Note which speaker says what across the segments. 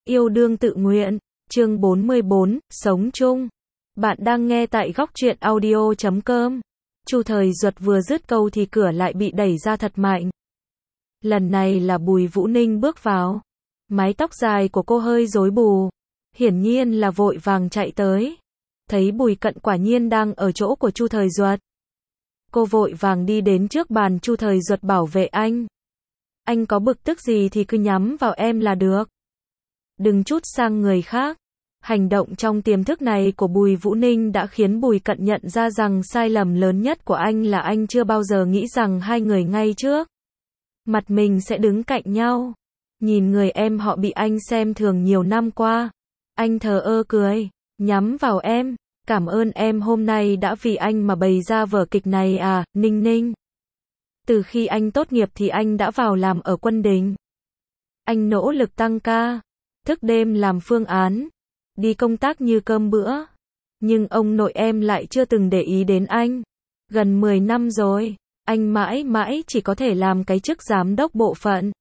Speaker 1: yêu đương tự nguyện, chương 44, sống chung. Bạn đang nghe tại góc truyện audio.com. Chu Thời Duật vừa dứt câu thì cửa lại bị đẩy ra thật mạnh. Lần này là Bùi Vũ Ninh bước vào. Mái tóc dài của cô hơi rối bù. Hiển nhiên là vội vàng chạy tới. Thấy Bùi Cận quả nhiên đang ở chỗ của Chu Thời Duật. Cô vội vàng đi đến trước bàn Chu Thời Duật bảo vệ anh. Anh có bực tức gì thì cứ nhắm vào em là được. Đừng trút sang người khác. Hành động trong tiềm thức này của Bùi Vũ Ninh đã khiến Bùi Cận nhận ra rằng sai lầm lớn nhất của anh là anh chưa bao giờ nghĩ rằng hai người ngay trước mặt mình sẽ đứng cạnh nhau. Nhìn người em họ bị anh xem thường nhiều năm qua. Anh thờ ơ cười, nhắm vào em. Cảm ơn em hôm nay đã vì anh mà bày ra vở kịch này à, Ninh Ninh. Từ khi anh tốt nghiệp thì anh đã vào làm ở quân đình. Anh nỗ lực tăng ca, thức đêm làm phương án, đi công tác như cơm bữa. Nhưng ông nội em lại chưa từng để ý đến anh. Gần 10 năm rồi, anh mãi mãi chỉ có thể làm cái chức giám đốc bộ phận.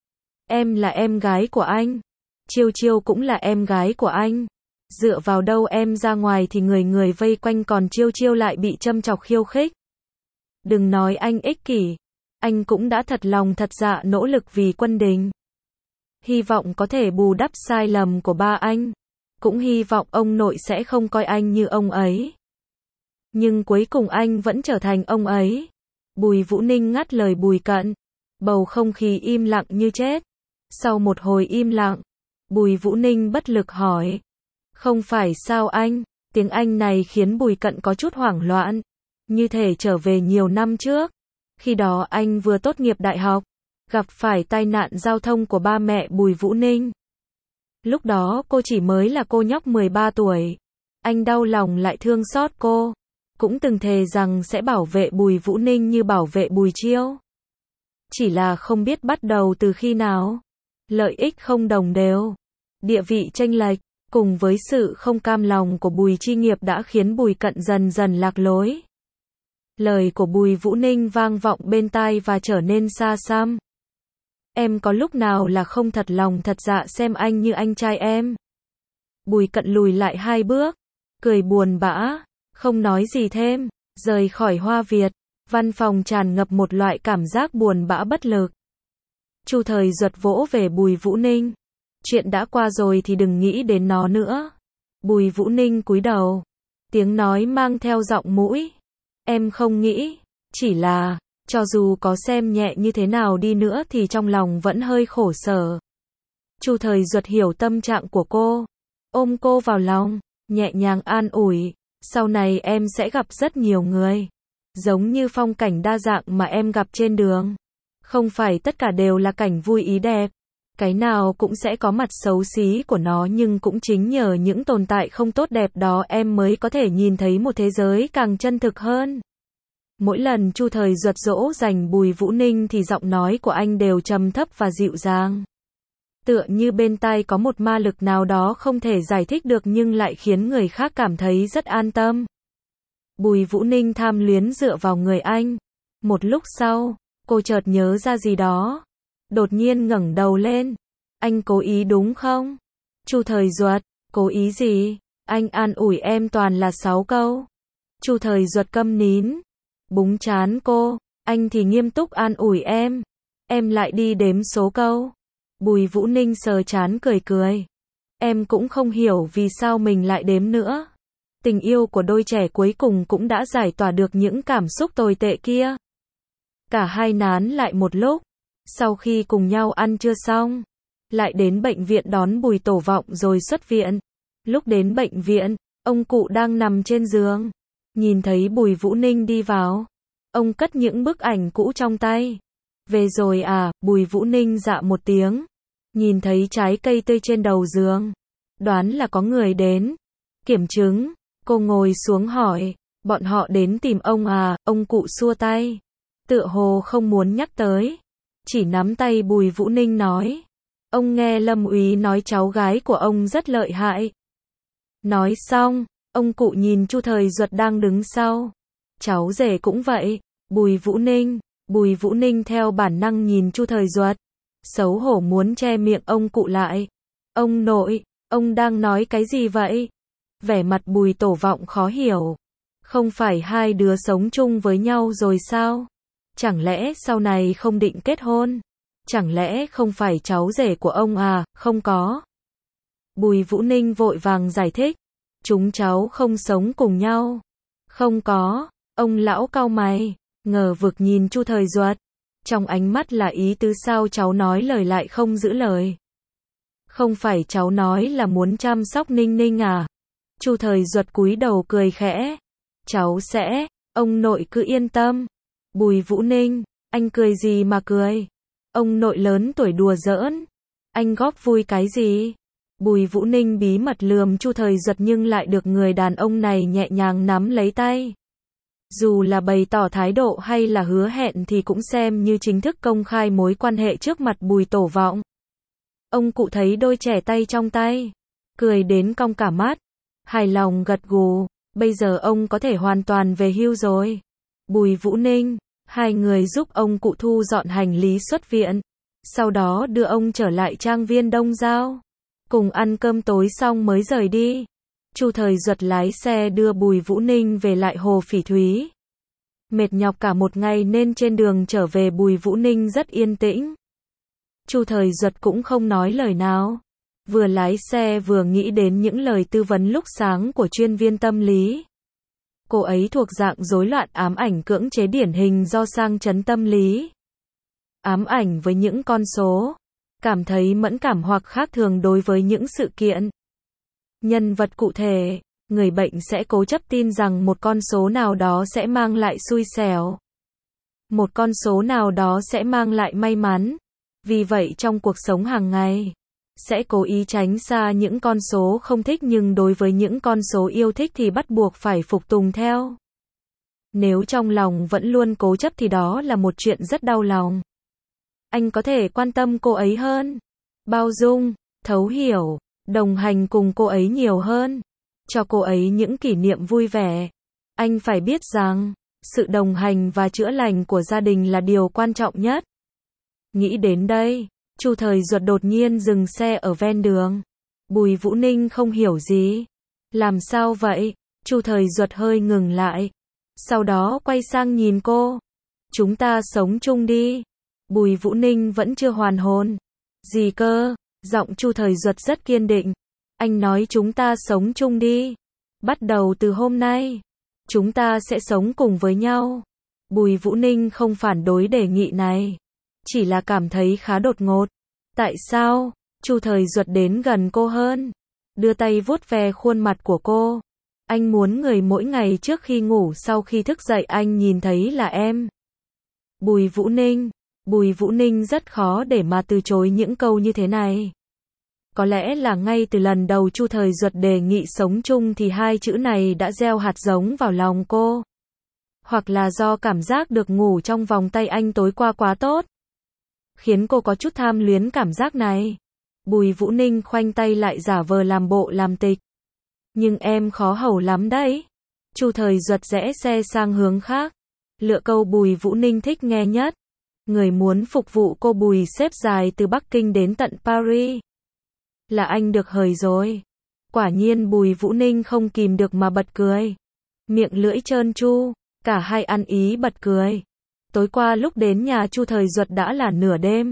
Speaker 1: Em là em gái của anh. Chiêu Chiêu cũng là em gái của anh. Dựa vào đâu em ra ngoài thì người người vây quanh còn Chiêu Chiêu lại bị châm chọc khiêu khích. Đừng nói anh ích kỷ. Anh cũng đã thật lòng thật dạ nỗ lực vì quân đình. Hy vọng có thể bù đắp sai lầm của ba anh. Cũng hy vọng ông nội sẽ không coi anh như ông ấy. Nhưng cuối cùng anh vẫn trở thành ông ấy. Bùi Vũ Ninh ngắt lời Bùi Cận. Bầu không khí im lặng như chết. Sau một hồi im lặng, Bùi Vũ Ninh bất lực hỏi. Không phải sao anh? Tiếng Anh này khiến Bùi Cận có chút hoảng loạn. Như thể trở về nhiều năm trước. Khi đó anh vừa tốt nghiệp đại học, gặp phải tai nạn giao thông của ba mẹ Bùi Vũ Ninh. Lúc đó cô chỉ mới là cô nhóc 13 tuổi. Anh đau lòng lại thương xót cô. Cũng từng thề rằng sẽ bảo vệ Bùi Vũ Ninh như bảo vệ Bùi Chiêu. Chỉ là không biết bắt đầu từ khi nào. Lợi ích không đồng đều. Địa vị chênh lệch, cùng với sự không cam lòng của Bùi Chi Nghiệp đã khiến Bùi Cận dần dần lạc lối. Lời của Bùi Vũ Ninh vang vọng bên tai và trở nên xa xăm. Em có lúc nào là không thật lòng thật dạ xem anh như anh trai em? Bùi Cận lùi lại 2 bước, cười buồn bã, không nói gì thêm, rời khỏi Hoa Việt. Văn phòng tràn ngập một loại cảm giác buồn bã bất lực. Chu Thời Duật vỗ về Bùi Vũ Ninh. Chuyện đã qua rồi thì đừng nghĩ đến nó nữa. Bùi Vũ Ninh cúi đầu. Tiếng nói mang theo giọng mũi. Em không nghĩ, chỉ là, cho dù có xem nhẹ như thế nào đi nữa thì trong lòng vẫn hơi khổ sở. Chu Thời Duật hiểu tâm trạng của cô. Ôm cô vào lòng, nhẹ nhàng an ủi. Sau này em sẽ gặp rất nhiều người. Giống như phong cảnh đa dạng mà em gặp trên đường. Không phải tất cả đều là cảnh vui ý đẹp. Cái nào cũng sẽ có mặt xấu xí của nó, nhưng cũng chính nhờ những tồn tại không tốt đẹp đó em mới có thể nhìn thấy một thế giới càng chân thực hơn. Mỗi lần Chu Thời Duật dỗ dành Bùi Vũ Ninh thì giọng nói của anh đều trầm thấp và dịu dàng. Tựa như bên tai có một ma lực nào đó không thể giải thích được nhưng lại khiến người khác cảm thấy rất an tâm. Bùi Vũ Ninh tham luyến dựa vào người anh. Một lúc sau, cô chợt nhớ ra gì đó. Đột nhiên ngẩng đầu lên. Anh cố ý đúng không? Chu Thời Duật, cố ý gì? Anh an ủi em toàn là 6 câu. Chu Thời Duật câm nín. Búng trán cô. Anh thì nghiêm túc an ủi em. Em lại đi đếm số câu. Bùi Vũ Ninh sờ trán cười cười. Em cũng không hiểu vì sao mình lại đếm nữa. Tình yêu của đôi trẻ cuối cùng cũng đã giải tỏa được những cảm xúc tồi tệ kia. Cả hai nán lại một lúc. Sau khi cùng nhau ăn trưa xong, lại đến bệnh viện đón Bùi Tổ Vọng rồi xuất viện. Lúc đến bệnh viện, ông cụ đang nằm trên giường. Nhìn thấy Bùi Vũ Ninh đi vào, ông cất những bức ảnh cũ trong tay. Về rồi à? Bùi Vũ Ninh dạ một tiếng. Nhìn thấy trái cây tươi trên đầu giường, đoán là có người đến kiểm chứng. Cô ngồi xuống hỏi, bọn họ đến tìm ông à? Ông cụ xua tay, tựa hồ không muốn nhắc tới. Chỉ nắm tay Bùi Vũ Ninh nói, ông nghe Lâm úy nói cháu gái của ông rất lợi hại. Nói xong, ông cụ nhìn Chu Thời Duật đang đứng sau. Cháu rể cũng vậy. Bùi Vũ Ninh theo bản năng nhìn Chu Thời Duật. Xấu hổ muốn che miệng ông cụ lại. Ông nội, ông đang nói cái gì vậy? Vẻ mặt Bùi Tổ Vọng khó hiểu. Không phải hai đứa sống chung với nhau rồi sao? Chẳng lẽ sau này không định kết hôn? Chẳng lẽ không phải cháu rể của ông à? Không có. Bùi Vũ Ninh vội vàng giải thích. Chúng cháu không sống cùng nhau. Không có. Ông lão cau mày, ngờ vực nhìn Chu Thời Duật. Trong ánh mắt là ý tứ sao cháu nói lời lại không giữ lời. Không phải cháu nói là muốn chăm sóc Ninh Ninh à? Chu Thời Duật cúi đầu cười khẽ. Cháu sẽ, ông nội cứ yên tâm. Bùi Vũ Ninh, anh cười gì mà cười? Ông nội lớn tuổi đùa giỡn. Anh góp vui cái gì? Bùi Vũ Ninh bí mật lườm Chu Thời Duật nhưng lại được người đàn ông này nhẹ nhàng nắm lấy tay. Dù là bày tỏ thái độ hay là hứa hẹn thì cũng xem như chính thức công khai mối quan hệ trước mặt Bùi Tổ Vọng. Ông cụ thấy đôi trẻ tay trong tay, cười đến cong cả mắt, hài lòng gật gù, bây giờ ông có thể hoàn toàn về hưu rồi. Bùi Vũ Ninh, hai người giúp ông cụ thu dọn hành lý xuất viện, sau đó đưa ông trở lại trang viên Đông Giao, cùng ăn cơm tối xong mới rời đi. Chu Thời Duật lái xe đưa Bùi Vũ Ninh về lại Hồ Phỉ Thúy. Mệt nhọc cả một ngày nên trên đường trở về Bùi Vũ Ninh rất yên tĩnh. Chu Thời Duật cũng không nói lời nào, vừa lái xe vừa nghĩ đến những lời tư vấn lúc sáng của chuyên viên tâm lý. Cô ấy thuộc dạng rối loạn ám ảnh cưỡng chế điển hình do sang chấn tâm lý. Ám ảnh với những con số, cảm thấy mẫn cảm hoặc khác thường đối với những sự kiện, nhân vật cụ thể, người bệnh sẽ cố chấp tin rằng một con số nào đó sẽ mang lại xui xẻo. Một con số nào đó sẽ mang lại may mắn. Vì vậy trong cuộc sống hàng ngày, sẽ cố ý tránh xa những con số không thích nhưng đối với những con số yêu thích thì bắt buộc phải phục tùng theo. Nếu trong lòng vẫn luôn cố chấp thì đó là một chuyện rất đau lòng. Anh có thể quan tâm cô ấy hơn, bao dung, thấu hiểu, đồng hành cùng cô ấy nhiều hơn, cho cô ấy những kỷ niệm vui vẻ. Anh phải biết rằng, sự đồng hành và chữa lành của gia đình là điều quan trọng nhất. Nghĩ đến đây, Chu Thời Duật đột nhiên dừng xe ở ven đường. Bùi Vũ Ninh không hiểu gì. Làm sao vậy? Chu Thời Duật hơi ngừng lại. Sau đó quay sang nhìn cô. Chúng ta sống chung đi. Bùi Vũ Ninh vẫn chưa hoàn hồn. Gì cơ? Giọng Chu Thời Duật rất kiên định. Anh nói chúng ta sống chung đi. Bắt đầu từ hôm nay, chúng ta sẽ sống cùng với nhau. Bùi Vũ Ninh không phản đối đề nghị này, chỉ là cảm thấy khá đột ngột. Tại sao? Chu Thời Duật đến gần cô hơn, đưa tay vuốt ve khuôn mặt của cô. Anh muốn người mỗi ngày trước khi ngủ sau khi thức dậy anh nhìn thấy là em. Bùi Vũ Ninh rất khó để mà từ chối những câu như thế này. Có lẽ là ngay từ lần đầu Chu Thời Duật đề nghị sống chung thì hai chữ này đã gieo hạt giống vào lòng cô. Hoặc là do cảm giác được ngủ trong vòng tay anh tối qua quá tốt, khiến cô có chút tham luyến cảm giác này. Bùi Vũ Ninh khoanh tay lại giả vờ làm bộ làm tịch. Nhưng em khó hầu lắm đấy. Chu Thời Duật rẽ xe sang hướng khác, lựa câu Bùi Vũ Ninh thích nghe nhất. Người muốn phục vụ cô Bùi xếp dài từ Bắc Kinh đến tận Paris. Là anh được hời rồi. Quả nhiên Bùi Vũ Ninh không kìm được mà bật cười. Miệng lưỡi trơn tru, cả hai ăn ý bật cười. Tối qua lúc đến nhà Chu Thời Duật đã là nửa đêm.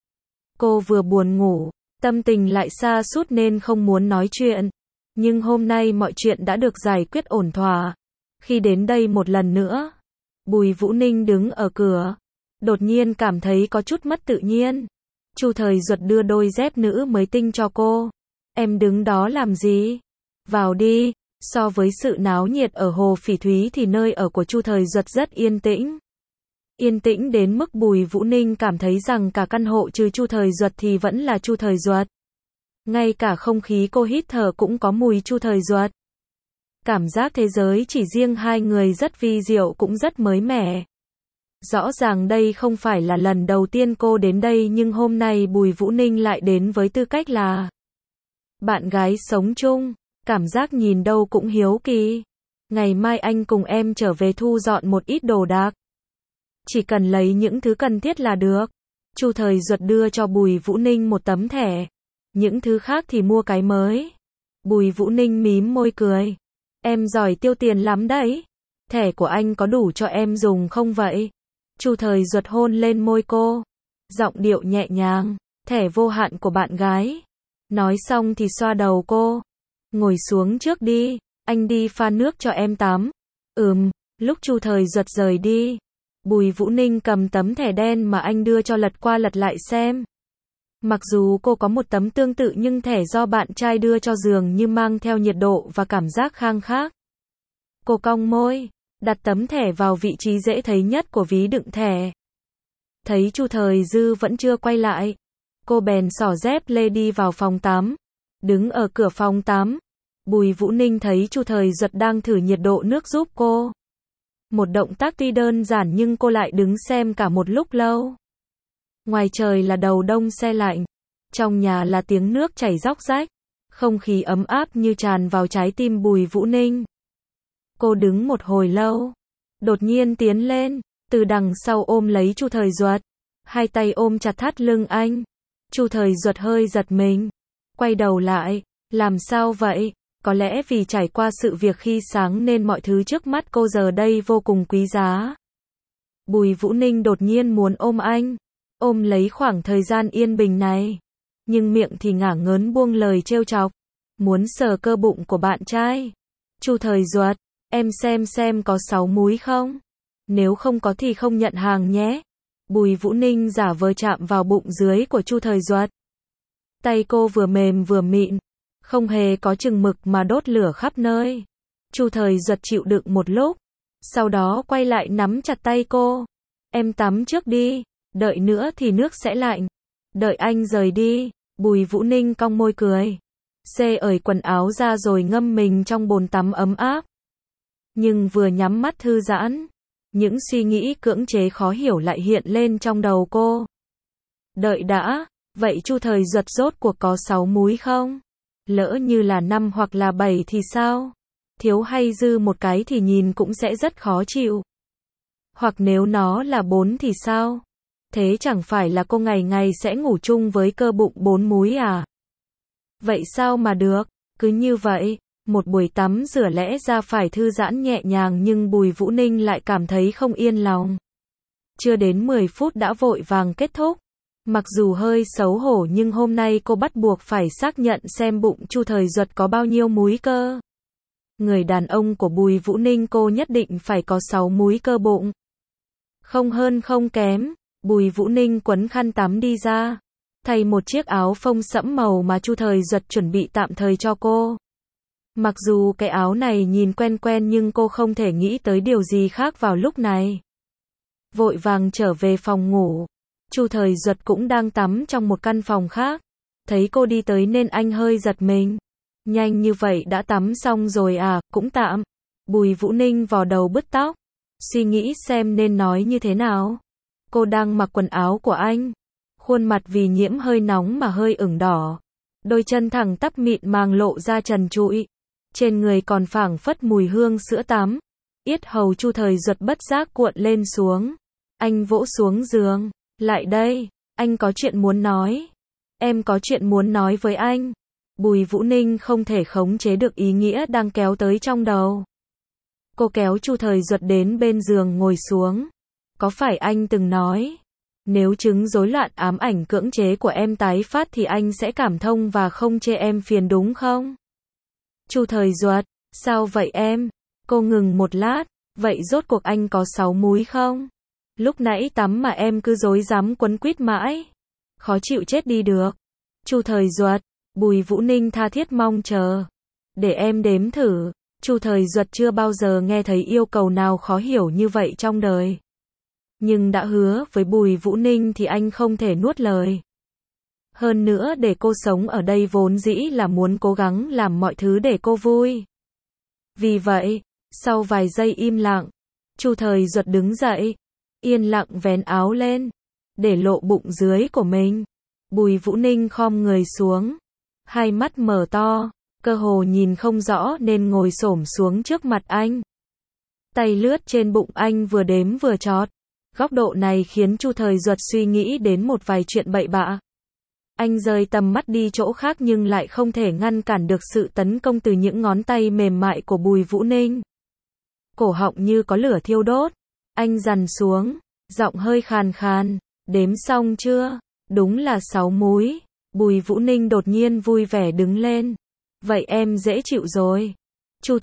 Speaker 1: Cô vừa buồn ngủ, tâm tình lại sa sút nên không muốn nói chuyện. Nhưng hôm nay mọi chuyện đã được giải quyết ổn thỏa. Khi đến đây một lần nữa, Bùi Vũ Ninh đứng ở cửa, đột nhiên cảm thấy có chút mất tự nhiên. Chu Thời Duật đưa đôi dép nữ mới tinh cho cô. Em đứng đó làm gì? Vào đi. So với sự náo nhiệt ở Hồ Phỉ Thúy thì nơi ở của Chu Thời Duật rất yên tĩnh. Yên tĩnh đến mức Bùi Vũ Ninh cảm thấy rằng cả căn hộ trừ Chu Thời Duật thì vẫn là Chu Thời Duật. Ngay cả không khí cô hít thở cũng có mùi Chu Thời Duật. Cảm giác thế giới chỉ riêng hai người rất vi diệu cũng rất mới mẻ. Rõ ràng đây không phải là lần đầu tiên cô đến đây nhưng hôm nay Bùi Vũ Ninh lại đến với tư cách là bạn gái sống chung. Cảm giác nhìn đâu cũng hiếu kỳ. Ngày mai anh cùng em trở về thu dọn một ít đồ đạc. Chỉ cần lấy những thứ cần thiết là được. Chu Thời Duật đưa cho Bùi Vũ Ninh một tấm thẻ. Những thứ khác thì mua cái mới. Bùi Vũ Ninh mím môi cười. Em giỏi tiêu tiền lắm đấy. Thẻ của anh có đủ cho em dùng không vậy? Chu Thời Duật hôn lên môi cô. Giọng điệu nhẹ nhàng. Thẻ vô hạn của bạn gái. Nói xong thì xoa đầu cô. Ngồi xuống trước đi. Anh đi pha nước cho em tắm. Lúc Chu Thời Duật rời đi, Bùi Vũ Ninh cầm tấm thẻ đen mà anh đưa cho lật qua lật lại xem. Mặc dù cô có một tấm tương tự nhưng thẻ do bạn trai đưa cho dường như mang theo nhiệt độ và cảm giác khang khác. Cô cong môi, đặt tấm thẻ vào vị trí dễ thấy nhất của ví đựng thẻ. Thấy Chu Thời Dư vẫn chưa quay lại, cô bèn xỏ dép lê đi vào phòng tắm. Đứng ở cửa phòng tắm, Bùi Vũ Ninh thấy Chu Thời Duật đang thử nhiệt độ nước giúp cô. Một động tác tuy đơn giản nhưng cô lại đứng xem cả một lúc lâu. Ngoài trời là đầu đông se lạnh, trong nhà là tiếng nước chảy róc rách, không khí ấm áp như tràn vào trái tim Bùi Vũ Ninh. Cô đứng một hồi lâu, đột nhiên tiến lên, từ đằng sau ôm lấy Chu Thời Duật, hai tay ôm chặt thắt lưng anh. Chu Thời Duật hơi giật mình, quay đầu lại, làm sao vậy? Có lẽ vì trải qua sự việc khi sáng nên mọi thứ trước mắt cô giờ đây vô cùng quý giá. Bùi Vũ Ninh đột nhiên muốn ôm anh, ôm lấy khoảng thời gian yên bình này. Nhưng miệng thì ngả ngớn buông lời trêu chọc, muốn sờ cơ bụng của bạn trai. Chu Thời Duật, em xem có 6 múi không? Nếu không có thì không nhận hàng nhé. Bùi Vũ Ninh giả vờ chạm vào bụng dưới của Chu Thời Duật. Tay cô vừa mềm vừa mịn, không hề có chừng mực mà đốt lửa khắp nơi. Chu Thời Duật chịu đựng một lúc, sau đó quay lại nắm chặt tay cô. Em tắm trước đi, đợi nữa thì nước sẽ lạnh. Đợi anh rời đi, Bùi Vũ Ninh cong môi cười. Ởi quần áo ra rồi ngâm mình trong bồn tắm ấm áp. Nhưng vừa nhắm mắt thư giãn, những suy nghĩ cưỡng chế khó hiểu lại hiện lên trong đầu cô. Đợi đã, vậy Chu Thời Duật rốt cuộc có 6 múi không? Lỡ như là 5 hoặc là 7 thì sao? Thiếu hay dư một cái thì nhìn cũng sẽ rất khó chịu. Hoặc nếu nó là 4 thì sao? Thế chẳng phải là cô ngày ngày sẽ ngủ chung với cơ bụng 4 múi à? Vậy sao mà được? Cứ như vậy, một buổi tắm rửa lẽ ra phải thư giãn nhẹ nhàng nhưng Bùi Vũ Ninh lại cảm thấy không yên lòng. Chưa đến 10 phút đã vội vàng kết thúc. Mặc dù hơi xấu hổ nhưng hôm nay cô bắt buộc phải xác nhận xem bụng Chu Thời Duật có bao nhiêu múi cơ. Người đàn ông của Bùi Vũ Ninh cô nhất định phải có 6 múi cơ bụng. Không hơn không kém, Bùi Vũ Ninh quấn khăn tắm đi ra, thay một chiếc áo phông sẫm màu mà Chu Thời Duật chuẩn bị tạm thời cho cô. Mặc dù cái áo này nhìn quen quen nhưng cô không thể nghĩ tới điều gì khác vào lúc này. Vội vàng trở về phòng ngủ. Chu Thời Duật cũng đang tắm trong một căn phòng khác. Thấy cô đi tới nên anh hơi giật mình. Nhanh như vậy đã tắm xong rồi à, cũng tạm. Bùi Vũ Ninh vò đầu bứt tóc, suy nghĩ xem nên nói như thế nào. Cô đang mặc quần áo của anh. Khuôn mặt vì nhiễm hơi nóng mà hơi ửng đỏ. Đôi chân thẳng tắp mịn màng lộ ra trần trụi. Trên người còn phảng phất mùi hương sữa tắm. Yết hầu Chu Thời Duật bất giác cuộn lên xuống. Anh vỗ xuống giường. Lại đây, anh có chuyện muốn nói. Em có chuyện muốn nói với anh. Bùi Vũ Ninh không thể khống chế được ý nghĩa đang kéo tới trong đầu. Cô kéo Chu Thời Duật đến bên giường ngồi xuống. Có phải anh từng nói, nếu chứng rối loạn ám ảnh cưỡng chế của em tái phát thì anh sẽ cảm thông và không chê em phiền đúng không? Chu Thời Duật, sao vậy em? Cô ngừng một lát, vậy rốt cuộc anh có 6 múi không? Lúc nãy tắm mà em cứ rối rắm quấn quýt mãi. Khó chịu chết đi được. Chu Thời Duật, Bùi Vũ Ninh tha thiết mong chờ. Để em đếm thử. Chu Thời Duật chưa bao giờ nghe thấy yêu cầu nào khó hiểu như vậy trong đời. Nhưng đã hứa với Bùi Vũ Ninh thì anh không thể nuốt lời. Hơn nữa để cô sống ở đây vốn dĩ là muốn cố gắng làm mọi thứ để cô vui. Vì vậy, sau vài giây im lặng, Chu Thời Duật đứng dậy, yên lặng vén áo lên, để lộ bụng dưới của mình. Bùi Vũ Ninh khom người xuống, hai mắt mở to, cơ hồ nhìn không rõ nên ngồi xổm xuống trước mặt anh. Tay lướt trên bụng anh vừa đếm vừa chót. Góc độ này khiến Chu Thời Duật suy nghĩ đến một vài chuyện bậy bạ. Anh rời tầm mắt đi chỗ khác nhưng lại không thể ngăn cản được sự tấn công từ những ngón tay mềm mại của Bùi Vũ Ninh. Cổ họng như có lửa thiêu đốt. Anh dằn xuống, giọng hơi khàn khàn. Đếm xong chưa? Đúng là 6 múi. Bùi Vũ Ninh đột nhiên vui vẻ đứng lên. Vậy em dễ chịu rồi. Chu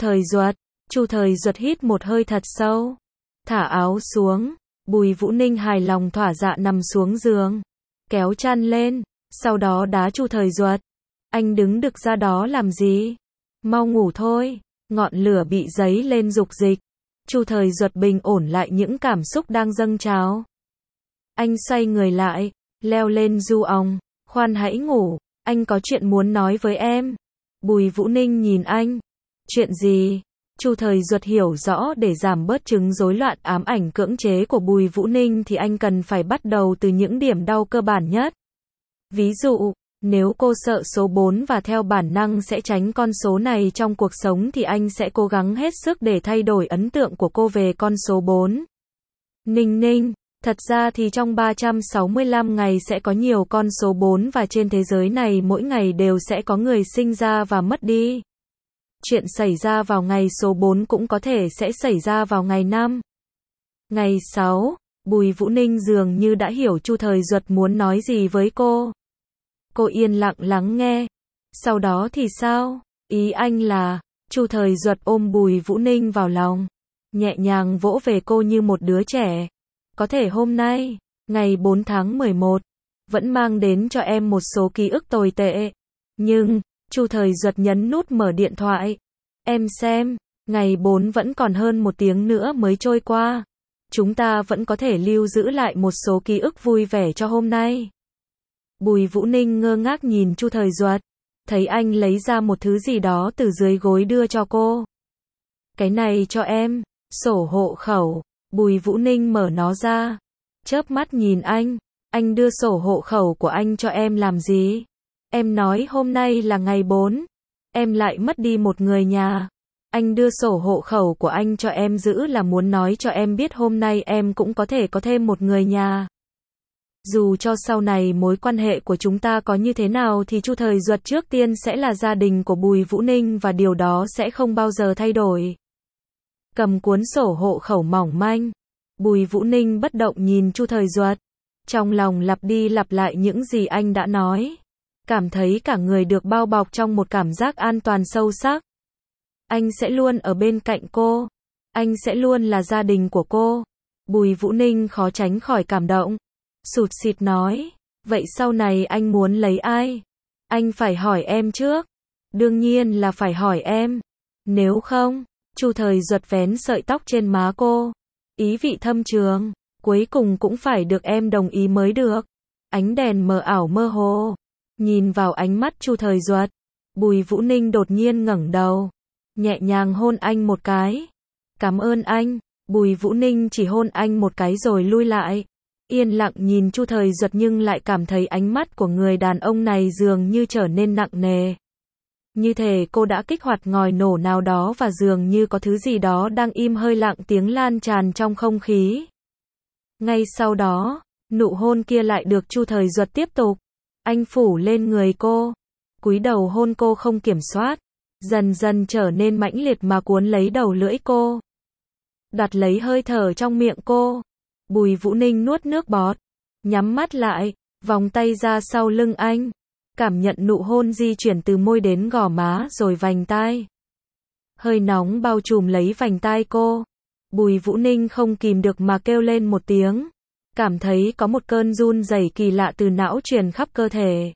Speaker 1: Thời Duật hít một hơi thật sâu. Thả áo xuống. Bùi Vũ Ninh hài lòng thỏa dạ nằm xuống giường. Kéo chăn lên. Sau đó đá Chu Thời Duật. Anh đứng đực ra đó làm gì? Mau ngủ thôi. Ngọn lửa bị dấy lên dục dịch. Chu Thời Duật bình ổn lại những cảm xúc đang dâng trào. Anh xoay người lại, leo lên du ong. Khoan hãy ngủ, anh có chuyện muốn nói với em. Bùi Vũ Ninh nhìn anh. Chuyện gì? Chu Thời Duật hiểu rõ để giảm bớt chứng rối loạn ám ảnh cưỡng chế của Bùi Vũ Ninh thì anh cần phải bắt đầu từ những điểm đau cơ bản nhất. Ví dụ, nếu cô sợ số 4 và theo bản năng sẽ tránh con số này trong cuộc sống thì anh sẽ cố gắng hết sức để thay đổi ấn tượng của cô về con số 4. Ninh, thật ra thì trong 365 ngày sẽ có nhiều con số 4 và trên thế giới này mỗi ngày đều sẽ có người sinh ra và mất đi. Chuyện xảy ra vào ngày số 4 cũng có thể sẽ xảy ra vào ngày 5. Ngày 6, Bùi Vũ Ninh dường như đã hiểu Chu Thời Duật muốn nói gì với cô. Cô yên lặng lắng nghe. Sau đó thì sao? Ý anh là, Chu Thời Duật ôm Bùi Vũ Ninh vào lòng, nhẹ nhàng vỗ về cô như một đứa trẻ. Có thể hôm nay, ngày 4 tháng 11, vẫn mang đến cho em một số ký ức tồi tệ. Nhưng, Chu Thời Duật nhấn nút mở điện thoại. Em xem, ngày 4 vẫn còn hơn 1 tiếng nữa mới trôi qua. Chúng ta vẫn có thể lưu giữ lại một số ký ức vui vẻ cho hôm nay. Bùi Vũ Ninh ngơ ngác nhìn Chu Thời Duật, thấy anh lấy ra một thứ gì đó từ dưới gối đưa cho cô. Cái này cho em, sổ hộ khẩu. Bùi Vũ Ninh mở nó ra, chớp mắt nhìn anh đưa sổ hộ khẩu của anh cho em làm gì? Em nói hôm nay là ngày 4, em lại mất đi một người nhà. Anh đưa sổ hộ khẩu của anh cho em giữ là muốn nói cho em biết hôm nay em cũng có thể có thêm một người nhà. Dù cho sau này mối quan hệ của chúng ta có như thế nào thì Chu Thời Duật trước tiên sẽ là gia đình của Bùi Vũ Ninh và điều đó sẽ không bao giờ thay đổi. Cầm cuốn sổ hộ khẩu mỏng manh, Bùi Vũ Ninh bất động nhìn Chu Thời Duật, trong lòng lặp đi lặp lại những gì anh đã nói, cảm thấy cả người được bao bọc trong một cảm giác an toàn sâu sắc. Anh sẽ luôn ở bên cạnh cô, anh sẽ luôn là gia đình của cô. Bùi Vũ Ninh khó tránh khỏi cảm động, sụt sịt nói, vậy sau này anh muốn lấy ai? Anh phải hỏi em trước. Đương nhiên là phải hỏi em. Nếu không, Chu Thời Duật vén sợi tóc trên má cô, ý vị thâm trường, cuối cùng cũng phải được em đồng ý mới được. Ánh đèn mờ ảo mơ hồ, nhìn vào ánh mắt Chu Thời Duật, Bùi Vũ Ninh đột nhiên ngẩng đầu, nhẹ nhàng hôn anh một cái. Cảm ơn anh. Bùi Vũ Ninh chỉ hôn anh một cái rồi lui lại, yên lặng nhìn Chu Thời Duật nhưng lại cảm thấy ánh mắt của người đàn ông này dường như trở nên nặng nề. Như thể cô đã kích hoạt ngòi nổ nào đó và dường như có thứ gì đó đang im hơi lặng tiếng lan tràn trong không khí. Ngay sau đó, nụ hôn kia lại được Chu Thời Duật tiếp tục. Anh phủ lên người cô, cúi đầu hôn cô không kiểm soát, dần dần trở nên mãnh liệt mà cuốn lấy đầu lưỡi cô, đoạt lấy hơi thở trong miệng cô. Bùi Vũ Ninh nuốt nước bọt, nhắm mắt lại, vòng tay ra sau lưng anh, cảm nhận nụ hôn di chuyển từ môi đến gò má rồi vành tai. Hơi nóng bao trùm lấy vành tai cô. Bùi Vũ Ninh không kìm được mà kêu lên một tiếng, cảm thấy có một cơn run rẩy kỳ lạ từ não truyền khắp cơ thể.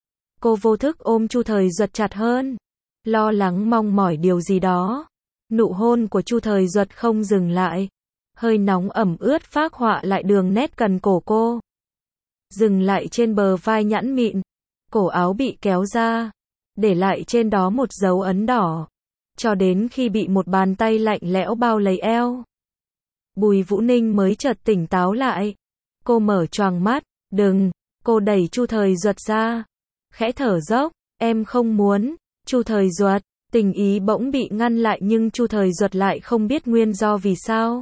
Speaker 1: Cô vô thức ôm Chu Thời Duật chặt hơn, lo lắng mong mỏi điều gì đó. Nụ hôn của Chu Thời Duật không dừng lại, hơi nóng ẩm ướt phác họa lại đường nét cần cổ cô, dừng lại trên bờ vai nhẵn mịn, cổ áo bị kéo ra, để lại trên đó một dấu ấn đỏ, cho đến khi bị một bàn tay lạnh lẽo bao lấy eo. Bùi Vũ Ninh mới chợt tỉnh táo lại. Cô mở choàng mắt, đừng, cô đẩy Chu Thời Duật ra, khẽ thở dốc, em không muốn. Chu Thời Duật, tình ý bỗng bị ngăn lại nhưng Chu Thời Duật lại không biết nguyên do vì sao.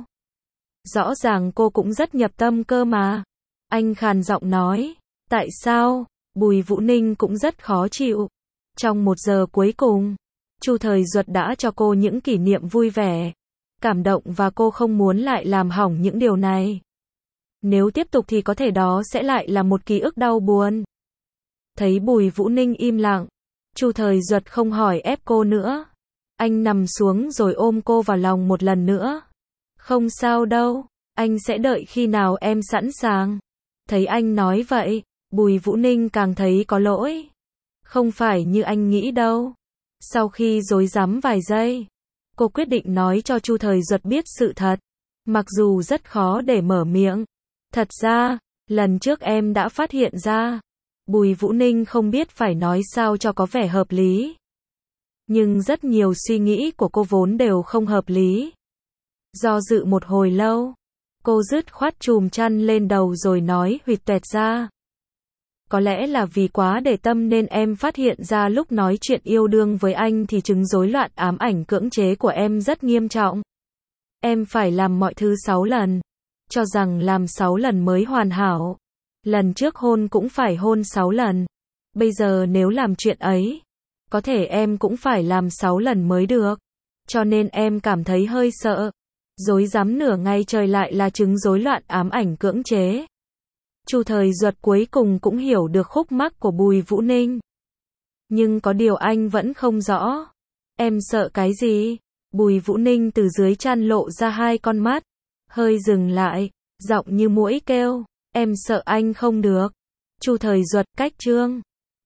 Speaker 1: Rõ ràng cô cũng rất nhập tâm cơ mà. Anh khàn giọng nói, tại sao? Bùi Vũ Ninh cũng rất khó chịu. Trong 1 giờ cuối cùng, Chu Thời Duật đã cho cô những kỷ niệm vui vẻ, cảm động và cô không muốn lại làm hỏng những điều này. Nếu tiếp tục thì có thể đó sẽ lại là một ký ức đau buồn. Thấy Bùi Vũ Ninh im lặng, Chu Thời Duật không hỏi ép cô nữa. Anh nằm xuống rồi ôm cô vào lòng một lần nữa. Không sao đâu, anh sẽ đợi khi nào em sẵn sàng. Thấy anh nói vậy, Bùi Vũ Ninh càng thấy có lỗi. Không phải như anh nghĩ đâu. Sau khi rối rắm vài giây, cô quyết định nói cho Chu Thời Duật biết sự thật. Mặc dù rất khó để mở miệng. Thật ra, lần trước em đã phát hiện ra. Bùi Vũ Ninh không biết phải nói sao cho có vẻ hợp lý. Nhưng rất nhiều suy nghĩ của cô vốn đều không hợp lý. Do dự một hồi lâu, cô dứt khoát chùm chăn lên đầu rồi nói huỵch toẹt ra. Có lẽ là vì quá để tâm nên em phát hiện ra lúc nói chuyện yêu đương với anh thì chứng rối loạn ám ảnh cưỡng chế của em rất nghiêm trọng. Em phải làm mọi thứ 6 lần. Cho rằng làm 6 lần mới hoàn hảo. Lần trước hôn cũng phải hôn 6 lần. Bây giờ nếu làm chuyện ấy, có thể em cũng phải làm 6 lần mới được. Cho nên em cảm thấy hơi sợ. Rối rắm nửa ngày trời lại là chứng rối loạn ám ảnh cưỡng chế. Chu Thời Duật cuối cùng cũng hiểu được khúc mắc của Bùi Vũ Ninh. Nhưng có điều anh vẫn không rõ. Em sợ cái gì? Bùi Vũ Ninh từ dưới chăn lộ ra 2 con mắt. Hơi dừng lại, giọng như muỗi kêu. Em sợ anh không được. Chu Thời Duật cách chương